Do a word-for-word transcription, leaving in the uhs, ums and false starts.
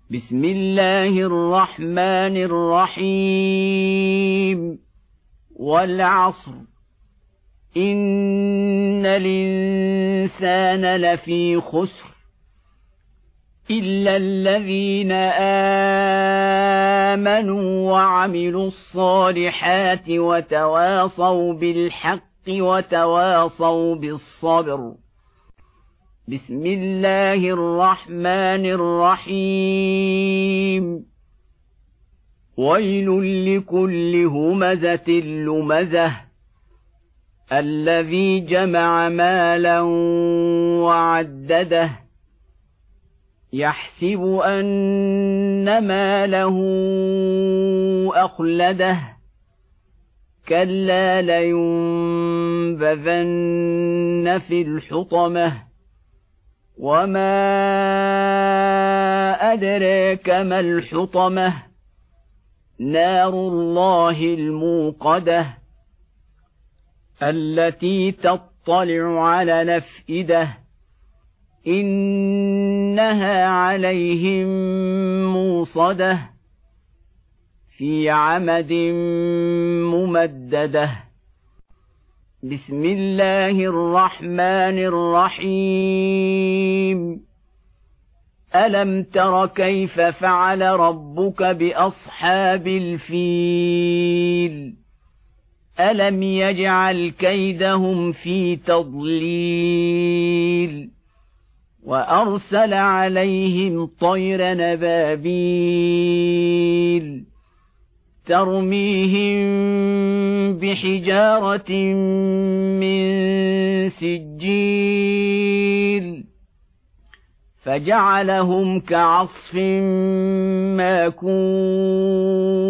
بسم الله الرحمن الرحيم والعصر إن الإنسان لفي خسر إلا الذين آمنوا وعملوا الصالحات وتواصوا بالحق وتواصوا بالصبر. بسم الله الرحمن الرحيم ويل لكل همزة لمزة الذي جمع مالا وعدده يحسب أن ماله أخلده كلا لينبذن في الحطمة وما أدراك ما الحطمة نار الله الموقدة التي تطلع على الأفئدة إنها عليهم موصدة في عمد ممددة. بسم الله الرحمن الرحيم ألم تر كيف فعل ربك بأصحاب الفيل ألم يجعل كيدهم في تضليل وأرسل عليهم طير نبابيل ترميهم بحجارة من سجيل فجعلهم كعصف ماكول.